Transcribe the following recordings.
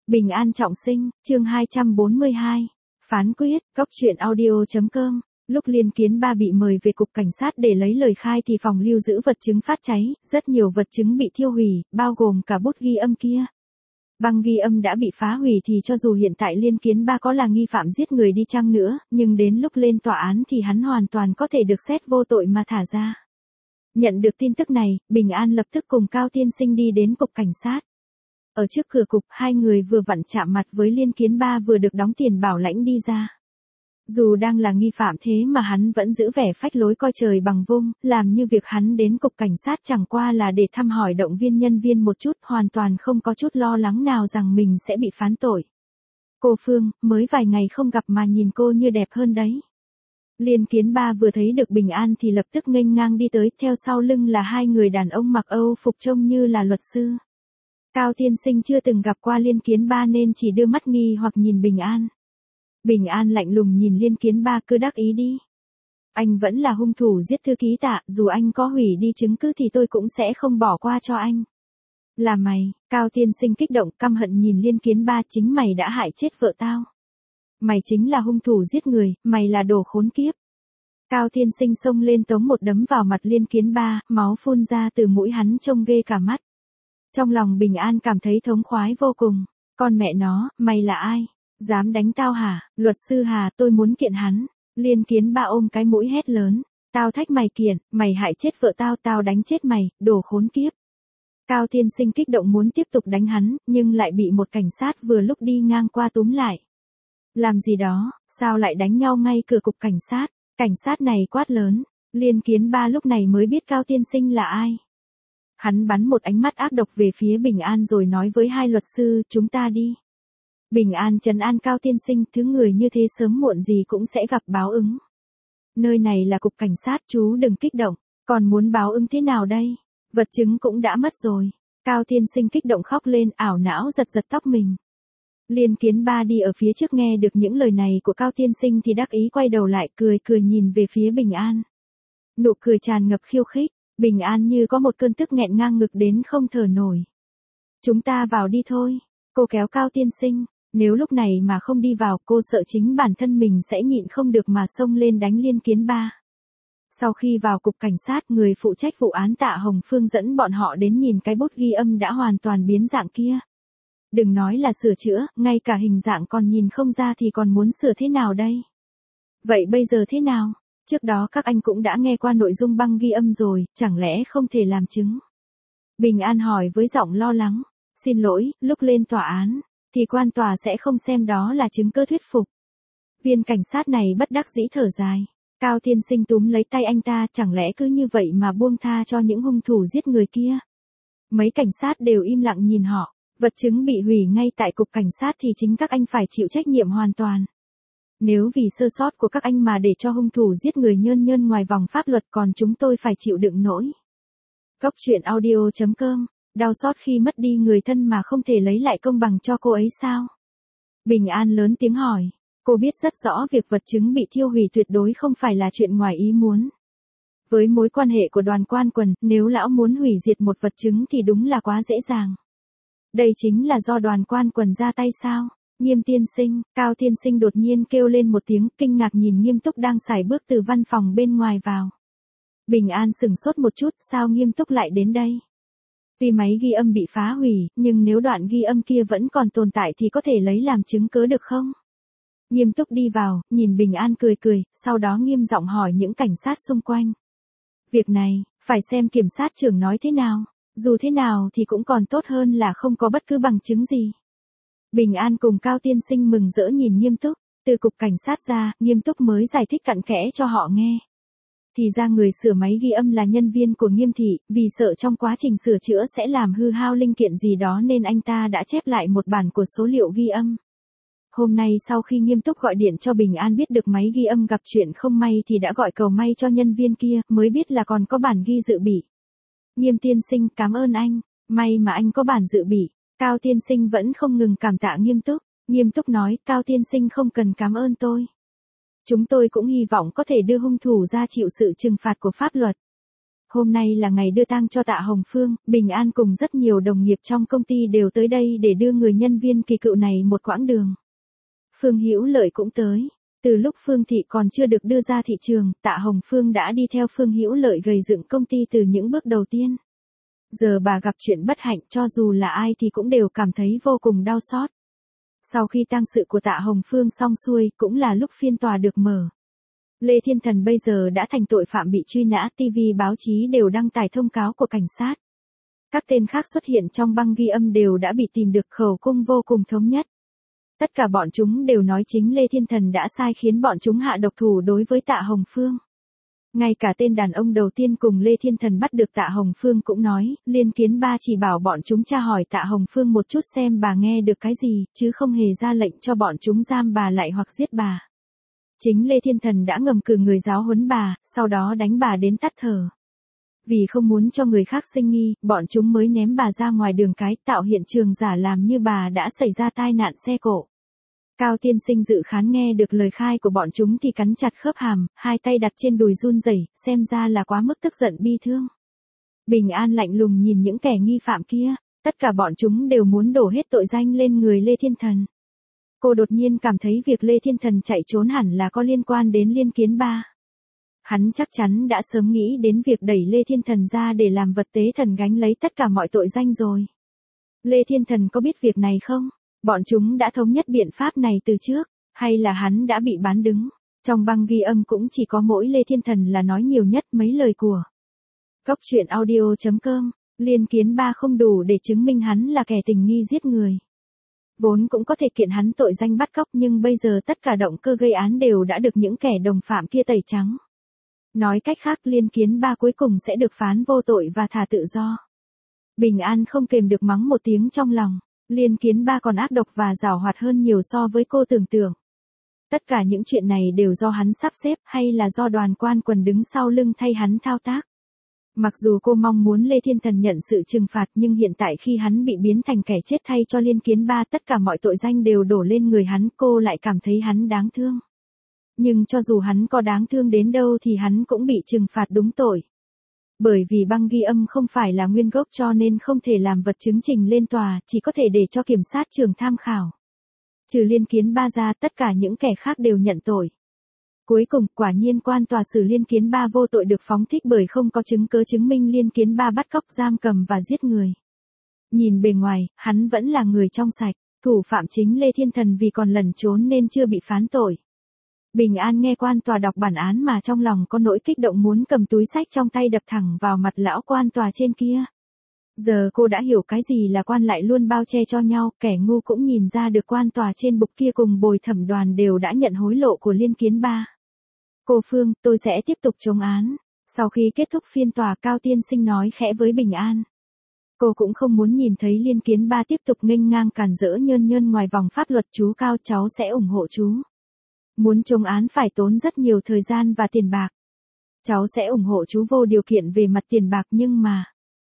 Bình an trọng sinh, chương 242. Phán quyết, cóc truyện audio.com. Lúc Liên Kiến Ba bị mời về cục cảnh sát để lấy lời khai thì phòng lưu giữ vật chứng phát cháy, rất nhiều vật chứng bị thiêu hủy, bao gồm cả bút ghi âm kia. Băng ghi âm đã bị phá hủy thì cho dù hiện tại Liên Kiến Ba có là nghi phạm giết người đi chăng nữa, nhưng đến lúc lên tòa án thì hắn hoàn toàn có thể được xét vô tội mà thả ra. Nhận được tin tức này, Bình An lập tức cùng Cao Tiên Sinh đi đến cục cảnh sát. Ở trước cửa cục, hai người vừa vặn chạm mặt với Liên Kiến Ba vừa được đóng tiền bảo lãnh đi ra. Dù đang là nghi phạm thế mà hắn vẫn giữ vẻ phách lối coi trời bằng vung, làm như việc hắn đến cục cảnh sát chẳng qua là để thăm hỏi động viên nhân viên một chút, hoàn toàn không có chút lo lắng nào rằng mình sẽ bị phán tội. Cô Phương, mới vài ngày không gặp mà nhìn cô như đẹp hơn đấy. Liên Kiến Ba vừa thấy được Bình An thì lập tức nghênh ngang đi tới, theo sau lưng là hai người đàn ông mặc Âu phục trông như là luật sư. Cao Tiên Sinh chưa từng gặp qua Liên Kiến Ba nên chỉ đưa mắt nghi hoặc nhìn Bình An. Bình An lạnh lùng nhìn Liên Kiến Ba, cứ đắc ý đi. Anh vẫn là hung thủ giết thư ký Tạ, dù anh có hủy đi chứng cứ thì tôi cũng sẽ không bỏ qua cho anh. Là mày, Cao Tiên Sinh kích động căm hận nhìn Liên Kiến Ba, chính mày đã hại chết vợ tao. Mày chính là hung thủ giết người, mày là đồ khốn kiếp. Cao Tiên Sinh xông lên tống một đấm vào mặt Liên Kiến Ba, máu phun ra từ mũi hắn trông ghê cả mắt. Trong lòng Bình An cảm thấy thống khoái vô cùng. Con mẹ nó, mày là ai? Dám đánh tao hả? Luật sư Hà, tôi muốn kiện hắn. Liên Kiến Ba ôm cái mũi hét lớn. Tao thách mày kiện, mày hại chết vợ tao, tao đánh chết mày, đồ khốn kiếp. Cao Tiên Sinh kích động muốn tiếp tục đánh hắn, nhưng lại bị một cảnh sát vừa lúc đi ngang qua túm lại. Làm gì đó, sao lại đánh nhau ngay cửa cục cảnh sát? Cảnh sát này quát lớn. Liên Kiến Ba lúc này mới biết Cao Tiên Sinh là ai. Hắn bắn một ánh mắt ác độc về phía Bình An rồi nói với hai luật sư, chúng ta đi. Bình An trấn an Cao Tiên Sinh, thứ người như thế sớm muộn gì cũng sẽ gặp báo ứng. Nơi này là cục cảnh sát, chú đừng kích động, còn muốn báo ứng thế nào đây? Vật chứng cũng đã mất rồi. Cao Tiên Sinh kích động khóc lên, ảo não giật giật tóc mình. Liên Kiến Ba đi ở phía trước nghe được những lời này của Cao Tiên Sinh thì đắc ý quay đầu lại cười nhìn về phía Bình An. Nụ cười tràn ngập khiêu khích. Bình An như có một cơn tức nghẹn ngang ngực đến không thở nổi. Chúng ta vào đi thôi. Cô kéo Cao Tiên Sinh. Nếu lúc này mà không đi vào, cô sợ chính bản thân mình sẽ nhịn không được mà xông lên đánh Liên Kiến Ba. Sau khi vào cục cảnh sát, người phụ trách vụ án Tạ Hồng Phương dẫn bọn họ đến nhìn cái bút ghi âm đã hoàn toàn biến dạng kia. Đừng nói là sửa chữa, ngay cả hình dạng còn nhìn không ra thì còn muốn sửa thế nào đây? Vậy bây giờ thế nào? Trước đó các anh cũng đã nghe qua nội dung băng ghi âm rồi, chẳng lẽ không thể làm chứng? Bình An hỏi với giọng lo lắng. Xin lỗi, lúc lên tòa án, thì quan tòa sẽ không xem đó là chứng cứ thuyết phục. Viên cảnh sát này bất đắc dĩ thở dài. Cao Tiên Sinh túm lấy tay anh ta, chẳng lẽ cứ như vậy mà buông tha cho những hung thủ giết người kia? Mấy cảnh sát đều im lặng nhìn họ. Vật chứng bị hủy ngay tại cục cảnh sát thì chính các anh phải chịu trách nhiệm hoàn toàn. Nếu vì sơ sót của các anh mà để cho hung thủ giết người nhơn ngoài vòng pháp luật, còn chúng tôi phải chịu đựng nỗi. Cóc truyện audio.com. Đau xót khi mất đi người thân mà không thể lấy lại công bằng cho cô ấy sao? Bình An lớn tiếng hỏi. Cô biết rất rõ việc vật chứng bị thiêu hủy tuyệt đối không phải là chuyện ngoài ý muốn. Với mối quan hệ của Đoàn Quan Quần, nếu lão muốn hủy diệt một vật chứng thì đúng là quá dễ dàng. Đây chính là do Đoàn Quan Quần ra tay sao? Nghiêm tiên sinh, Cao Tiên Sinh đột nhiên kêu lên một tiếng, kinh ngạc nhìn Nghiêm Túc đang sải bước từ văn phòng bên ngoài vào. Bình An sửng sốt một chút, sao Nghiêm Túc lại đến đây? Tuy máy ghi âm bị phá hủy, nhưng nếu đoạn ghi âm kia vẫn còn tồn tại thì có thể lấy làm chứng cớ được không? Nghiêm Túc đi vào, nhìn Bình An cười, sau đó nghiêm giọng hỏi những cảnh sát xung quanh. Việc này, phải xem kiểm sát trưởng nói thế nào, dù thế nào thì cũng còn tốt hơn là không có bất cứ bằng chứng gì. Bình An cùng Cao Tiên Sinh mừng rỡ nhìn Nghiêm Túc, từ cục cảnh sát ra, Nghiêm Túc mới giải thích cặn kẽ cho họ nghe. Thì ra người sửa máy ghi âm là nhân viên của Nghiêm thị, vì sợ trong quá trình sửa chữa sẽ làm hư hao linh kiện gì đó nên anh ta đã chép lại một bản của số liệu ghi âm. Hôm nay sau khi Nghiêm Túc gọi điện cho Bình An biết được máy ghi âm gặp chuyện không may thì đã gọi cầu may cho nhân viên kia, mới biết là còn có bản ghi dự bị. Nghiêm tiên sinh, cảm ơn anh, may mà anh có bản dự bị. Cao Tiên Sinh vẫn không ngừng cảm tạ Nghiêm Túc. Nghiêm Túc nói, Cao Tiên Sinh không cần cảm ơn tôi. Chúng tôi cũng hy vọng có thể đưa hung thủ ra chịu sự trừng phạt của pháp luật. Hôm nay là ngày đưa tang cho Tạ Hồng Phương, Bình An cùng rất nhiều đồng nghiệp trong công ty đều tới đây để đưa người nhân viên kỳ cựu này một quãng đường. Phương Hữu Lợi cũng tới. Từ lúc Phương Thị còn chưa được đưa ra thị trường, Tạ Hồng Phương đã đi theo Phương Hữu Lợi gầy dựng công ty từ những bước đầu tiên. Giờ bà gặp chuyện bất hạnh, cho dù là ai thì cũng đều cảm thấy vô cùng đau xót. Sau khi tang sự của Tạ Hồng Phương xong xuôi, cũng là lúc phiên tòa được mở. Lê Thiên Thần bây giờ đã thành tội phạm bị truy nã, TV báo chí đều đăng tải thông cáo của cảnh sát. Các tên khác xuất hiện trong băng ghi âm đều đã bị tìm được, khẩu cung vô cùng thống nhất. Tất cả bọn chúng đều nói chính Lê Thiên Thần đã sai khiến bọn chúng hạ độc thủ đối với Tạ Hồng Phương. Ngay cả tên đàn ông đầu tiên cùng Lê Thiên Thần bắt được Tạ Hồng Phương cũng nói, Liên Kiến Ba chỉ bảo bọn chúng tra hỏi Tạ Hồng Phương một chút xem bà nghe được cái gì, chứ không hề ra lệnh cho bọn chúng giam bà lại hoặc giết bà. Chính Lê Thiên Thần đã ngầm cử người giáo huấn bà, sau đó đánh bà đến tắt thở. Vì không muốn cho người khác sinh nghi, bọn chúng mới ném bà ra ngoài đường cái, tạo hiện trường giả làm như bà đã xảy ra tai nạn xe cộ. Cao tiên sinh dự khán nghe được lời khai của bọn chúng thì cắn chặt khớp hàm, hai tay đặt trên đùi run rẩy, xem ra là quá mức tức giận bi thương. Bình An lạnh lùng nhìn những kẻ nghi phạm kia, tất cả bọn chúng đều muốn đổ hết tội danh lên người Lê Thiên Thần. Cô đột nhiên cảm thấy việc Lê Thiên Thần chạy trốn hẳn là có liên quan đến Liên Kiến Ba. Hắn chắc chắn đã sớm nghĩ đến việc đẩy Lê Thiên Thần ra để làm vật tế thần gánh lấy tất cả mọi tội danh rồi. Lê Thiên Thần có biết việc này không? Bọn chúng đã thống nhất biện pháp này từ trước, hay là hắn đã bị bán đứng? Trong băng ghi âm cũng chỉ có mỗi Lê Thiên Thần là nói nhiều nhất mấy lời của. Cốc truyện audio.com, Liên Kiến Ba không đủ để chứng minh hắn là kẻ tình nghi giết người. Vốn cũng có thể kiện hắn tội danh bắt cóc, nhưng bây giờ tất cả động cơ gây án đều đã được những kẻ đồng phạm kia tẩy trắng. Nói cách khác, Liên Kiến Ba cuối cùng sẽ được phán vô tội và thả tự do. Bình An không kềm được mắng một tiếng trong lòng. Liên Kiến Ba còn ác độc và giảo hoạt hơn nhiều so với cô tưởng tượng. Tất cả những chuyện này đều do hắn sắp xếp hay là do đoàn quan quần đứng sau lưng thay hắn thao tác. Mặc dù cô mong muốn Lê Thiên Thần nhận sự trừng phạt, nhưng hiện tại khi hắn bị biến thành kẻ chết thay cho Liên Kiến Ba, tất cả mọi tội danh đều đổ lên người hắn, cô lại cảm thấy hắn đáng thương. Nhưng cho dù hắn có đáng thương đến đâu thì hắn cũng bị trừng phạt đúng tội. Bởi vì băng ghi âm không phải là nguyên gốc cho nên không thể làm vật chứng trình lên tòa, chỉ có thể để cho kiểm sát trường tham khảo. Trừ Liên Kiến Ba ra, tất cả những kẻ khác đều nhận tội. Cuối cùng, quả nhiên quan tòa xử Liên Kiến Ba vô tội được phóng thích bởi không có chứng cứ chứng minh Liên Kiến Ba bắt cóc, giam cầm và giết người. Nhìn bề ngoài, hắn vẫn là người trong sạch, thủ phạm chính Lê Thiên Thần vì còn lẩn trốn nên chưa bị phán tội. Bình An nghe quan tòa đọc bản án mà trong lòng có nỗi kích động muốn cầm túi xách trong tay đập thẳng vào mặt lão quan tòa trên kia. Giờ cô đã hiểu cái gì là quan lại luôn bao che cho nhau, kẻ ngu cũng nhìn ra được quan tòa trên bục kia cùng bồi thẩm đoàn đều đã nhận hối lộ của Liên Kiến Ba. Cô Phương, tôi sẽ tiếp tục chống án. Sau khi kết thúc phiên tòa, Cao tiên sinh nói khẽ với Bình An. Cô cũng không muốn nhìn thấy Liên Kiến Ba tiếp tục nghênh ngang càn rỡ nhơn nhơn ngoài vòng pháp luật. Chú Cao, cháu sẽ ủng hộ chú. Muốn chống án phải tốn rất nhiều thời gian và tiền bạc. Cháu sẽ ủng hộ chú vô điều kiện về mặt tiền bạc, nhưng mà...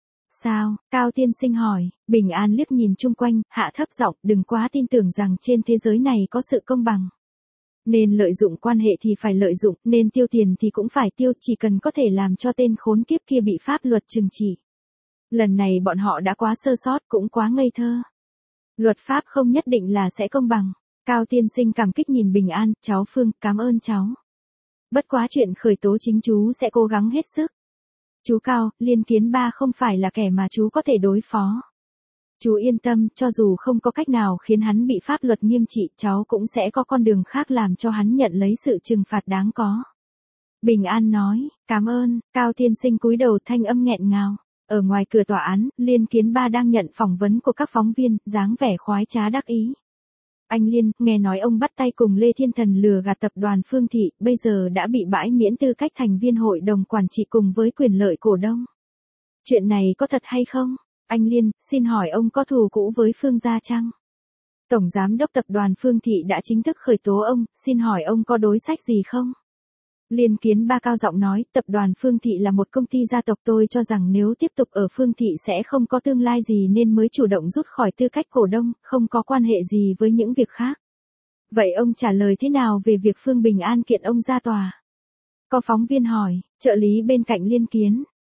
Sao? Cao tiên sinh hỏi. Bình An liếc nhìn chung quanh, hạ thấp giọng, đừng quá tin tưởng rằng trên thế giới này có sự công bằng. Nên lợi dụng quan hệ thì phải lợi dụng, nên tiêu tiền thì cũng phải tiêu, chỉ cần có thể làm cho tên khốn kiếp kia bị pháp luật trừng trị. Lần này bọn họ đã quá sơ sót, cũng quá ngây thơ. Luật pháp không nhất định là sẽ công bằng. Cao tiên sinh cảm kích nhìn Bình An, cháu Phương, cảm ơn cháu. Bất quá chuyện khởi tố chính chú sẽ cố gắng hết sức. Chú Cao, Liên Kiến Ba không phải là kẻ mà chú có thể đối phó. Chú yên tâm, cho dù không có cách nào khiến hắn bị pháp luật nghiêm trị, cháu cũng sẽ có con đường khác làm cho hắn nhận lấy sự trừng phạt đáng có. Bình An nói, cảm ơn. Cao tiên sinh cúi đầu, thanh âm nghẹn ngào. Ở ngoài cửa tòa án, Liên Kiến Ba đang nhận phỏng vấn của các phóng viên, dáng vẻ khoái trá đắc ý. Anh Liên, nghe nói ông bắt tay cùng Lê Thiên Thần lừa gạt tập đoàn Phương Thị, bây giờ đã bị bãi miễn tư cách thành viên hội đồng quản trị cùng với quyền lợi cổ đông. Chuyện này có thật hay không? Anh Liên, xin hỏi ông có thù cũ với Phương gia chăng? Tổng giám đốc tập đoàn Phương Thị đã chính thức khởi tố ông, xin hỏi ông có đối sách gì không? Liên Kiến Ba cao giọng nói, tập đoàn Phương Thị là một công ty gia tộc, tôi cho rằng nếu tiếp tục ở Phương Thị sẽ không có tương lai gì nên mới chủ động rút khỏi tư cách cổ đông, không có quan hệ gì với những việc khác. Vậy ông trả lời thế nào về việc Phương Bình An kiện ông ra tòa? Có phóng viên hỏi, trợ lý bên cạnh Liên Kiến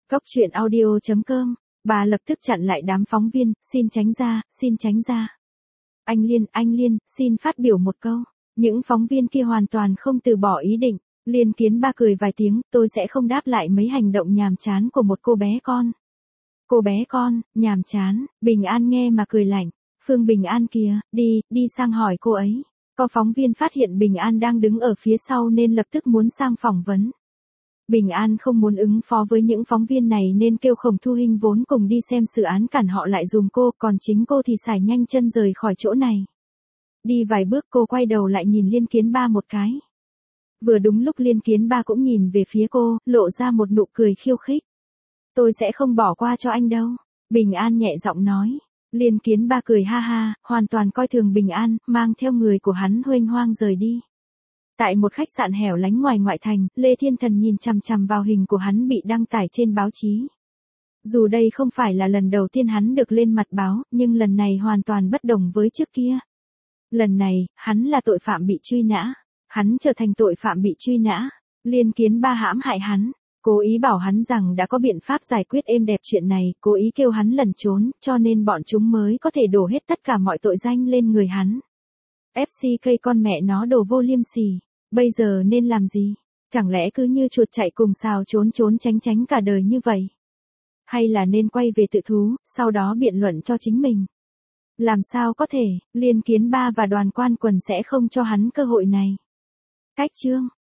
Cốc truyện audio.com. Bà lập tức chặn lại đám phóng viên, xin tránh ra, xin tránh ra. Anh Liên, xin phát biểu một câu. Những phóng viên kia hoàn toàn không từ bỏ ý định. Liên Kiến Ba cười vài tiếng, tôi sẽ không đáp lại mấy hành động nhàm chán của một cô bé con. Cô bé con, nhàm chán, Bình An nghe mà cười lạnh. Phương Bình An kìa, đi sang hỏi cô ấy. Có phóng viên phát hiện Bình An đang đứng ở phía sau nên lập tức muốn sang phỏng vấn. Bình An không muốn ứng phó với những phóng viên này nên kêu Khổng Thu Hinh vốn cùng đi xem dự án cản họ lại dùm cô, còn chính cô thì xài nhanh chân rời khỏi chỗ này. Đi vài bước cô quay đầu lại nhìn Liên Kiến Ba một cái. Vừa đúng lúc Liên Kiến Ba cũng nhìn về phía cô, lộ ra một nụ cười khiêu khích. Tôi sẽ không bỏ qua cho anh đâu. Bình An nhẹ giọng nói. Liên Kiến Ba cười ha ha, hoàn toàn coi thường Bình An, mang theo người của hắn huênh hoang rời đi. Tại một khách sạn hẻo lánh ngoài ngoại thành, Lê Thiên Thần nhìn chằm chằm vào hình của hắn bị đăng tải trên báo chí. Dù đây không phải là lần đầu tiên hắn được lên mặt báo, nhưng lần này hoàn toàn bất đồng với trước kia. Lần này, hắn là tội phạm bị truy nã. Hắn trở thành tội phạm bị truy nã. Liên Kiến Ba hãm hại hắn. Cố ý bảo hắn rằng đã có biện pháp giải quyết êm đẹp chuyện này, cố ý kêu hắn lẩn trốn, cho nên bọn chúng mới có thể đổ hết tất cả mọi tội danh lên người hắn. FCK con mẹ nó đồ vô liêm sỉ. Bây giờ nên làm gì? Chẳng lẽ cứ như chuột chạy cùng sào trốn tránh cả đời như vậy? Hay là nên quay về tự thú, sau đó biện luận cho chính mình? Làm sao có thể, Liên Kiến Ba và Đoàn Quan Quần sẽ không cho hắn cơ hội này. Cách chương